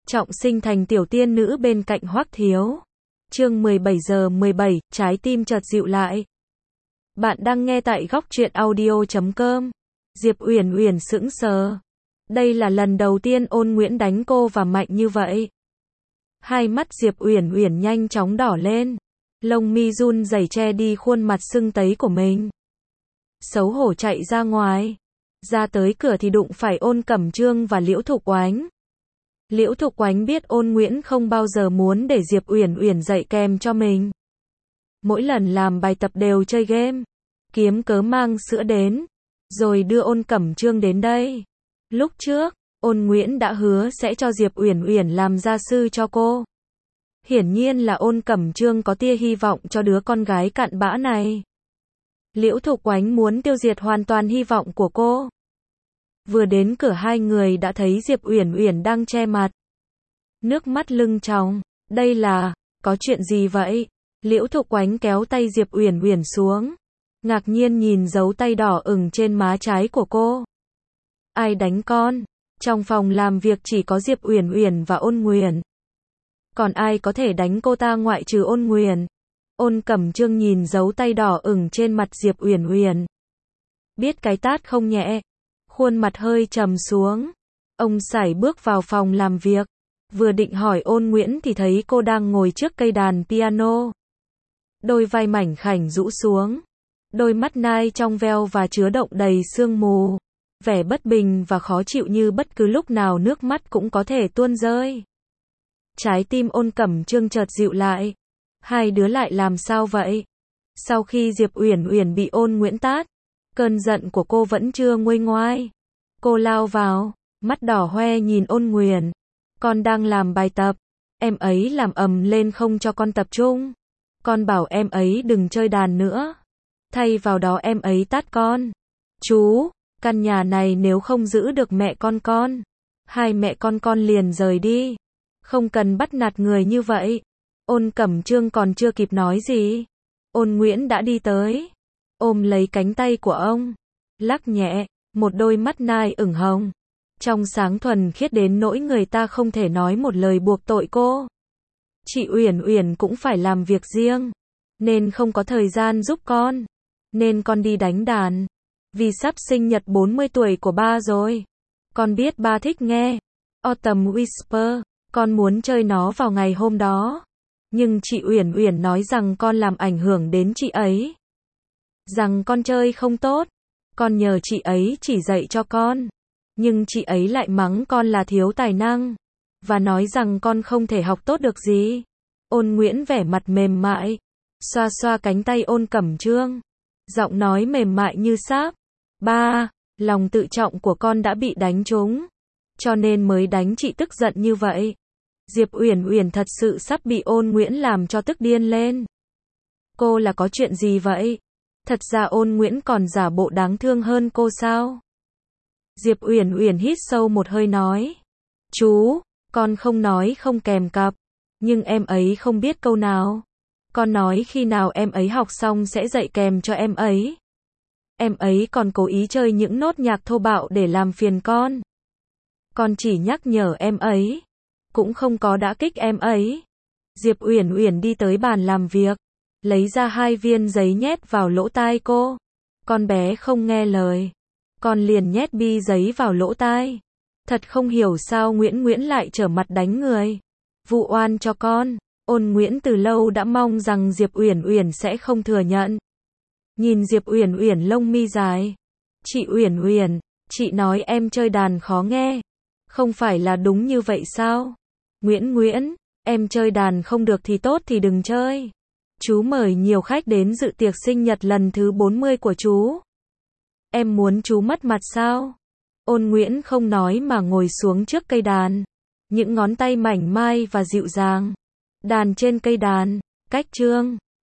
trọng sinh thành tiểu tiên nữ bên cạnh Hoắc Thiếu. Chương 17:17, trái tim chợt dịu lại. Bạn đang nghe tại góc truyện audio.com. Diệp Uyển Uyển sững sờ. Đây là lần đầu tiên Ôn Nguyễn đánh cô và mạnh như vậy. Hai mắt Diệp Uyển Uyển nhanh chóng đỏ lên, lông mi run rẩy che đi khuôn mặt sưng tấy của mình. Xấu hổ chạy ra ngoài, ra tới cửa thì đụng phải Ôn Cẩm Trương và Liễu Thục Oánh. Liễu Thục Oánh biết Ôn Nguyễn không bao giờ muốn để Diệp Uyển Uyển dạy kèm cho mình. Mỗi lần làm bài tập đều chơi game, kiếm cớ mang sữa đến, rồi đưa Ôn Cẩm Trương đến đây. Lúc trước, Ôn Nguyễn đã hứa sẽ cho Diệp Uyển Uyển làm gia sư cho cô. Hiển nhiên là Ôn Cẩm Trương có tia hy vọng cho đứa con gái cặn bã này. Liễu Thục Oánh muốn tiêu diệt hoàn toàn hy vọng của cô. Vừa đến cửa hai người đã thấy Diệp Uyển Uyển đang che mặt, nước mắt lưng tròng. Đây là, có chuyện gì vậy? Liễu Thục Oánh kéo tay Diệp Uyển Uyển xuống, ngạc nhiên nhìn dấu tay đỏ ửng trên má trái của cô. Ai đánh con? Trong phòng làm việc chỉ có Diệp Uyển Uyển và Ôn Nguyền. Còn ai có thể đánh cô ta ngoại trừ Ôn Nguyền? Ôn Cẩm Trương nhìn dấu tay đỏ ửng trên mặt Diệp Uyển Uyển, biết cái tát không nhẹ, khuôn mặt hơi trầm xuống. Ông sải bước vào phòng làm việc, vừa định hỏi Ôn Nguyễn thì thấy cô đang ngồi trước cây đàn piano. Đôi vai mảnh khảnh rũ xuống, đôi mắt nai trong veo và chứa đọng đầy sương mù, vẻ bất bình và khó chịu như bất cứ lúc nào nước mắt cũng có thể tuôn rơi. Trái tim Ôn Cẩm Trương chợt dịu lại. Hai đứa lại làm sao vậy? Sau khi Diệp Uyển Uyển bị Ôn Nguyễn tát, cơn giận của cô vẫn chưa nguôi ngoai. Cô lao vào, mắt đỏ hoe nhìn Ôn Nguyền. Con đang làm bài tập, em ấy làm ầm lên không cho con tập trung. Con bảo em ấy đừng chơi đàn nữa, thay vào đó em ấy tát con. Chú, căn nhà này nếu không giữ được mẹ con, hai mẹ con liền rời đi. Không cần bắt nạt người như vậy. Ôn Cẩm Trương còn chưa kịp nói gì, Ôn Nguyễn đã đi tới, ôm lấy cánh tay của ông, lắc nhẹ, một đôi mắt nai ửng hồng, trong sáng thuần khiết đến nỗi người ta không thể nói một lời buộc tội cô. Chị Uyển Uyển cũng phải làm việc riêng, nên không có thời gian giúp con, nên con đi đánh đàn. Vì sắp sinh nhật 40 tuổi của ba rồi, con biết ba thích nghe Autumn Whisper, con muốn chơi nó vào ngày hôm đó. Nhưng chị Uyển Uyển nói rằng con làm ảnh hưởng đến chị ấy, rằng con chơi không tốt. Con nhờ chị ấy chỉ dạy cho con, nhưng chị ấy lại mắng con là thiếu tài năng, và nói rằng con không thể học tốt được gì. Ôn Nguyễn vẻ mặt mềm mại, xoa xoa cánh tay Ôn Cẩm Trương, giọng nói mềm mại như sáp. Ba, lòng tự trọng của con đã bị đánh trúng, cho nên mới đánh chị tức giận như vậy. Diệp Uyển Uyển thật sự sắp bị Ôn Nguyễn làm cho tức điên lên. Cô là có chuyện gì vậy? Thật ra Ôn Nguyễn còn giả bộ đáng thương hơn cô sao? Diệp Uyển Uyển hít sâu một hơi nói. Chú, con không nói không kèm cặp, nhưng em ấy không biết câu nào. Con nói khi nào em ấy học xong sẽ dạy kèm cho em ấy. Em ấy còn cố ý chơi những nốt nhạc thô bạo để làm phiền con. Con chỉ nhắc nhở em ấy, cũng không có đả kích em ấy. Diệp Uyển Uyển đi tới bàn làm việc, lấy ra 2 viên giấy nhét vào lỗ tai cô. Con bé không nghe lời, con liền nhét bi giấy vào lỗ tai. Thật không hiểu sao Nguyễn lại trở mặt đánh người, vụ oan cho con. Ôn Nguyễn từ lâu đã mong rằng Diệp Uyển Uyển sẽ không thừa nhận. Nhìn Diệp Uyển Uyển lông mi dài. Chị Uyển Uyển, chị nói em chơi đàn khó nghe, không phải là đúng như vậy sao? Nguyễn, em chơi đàn không được thì tốt thì đừng chơi. Chú mời nhiều khách đến dự tiệc sinh nhật lần thứ 40 của chú. Em muốn chú mất mặt sao? Ôn Nguyễn không nói mà ngồi xuống trước cây đàn, những ngón tay mảnh mai và dịu dàng đàn trên cây đàn, cách chương.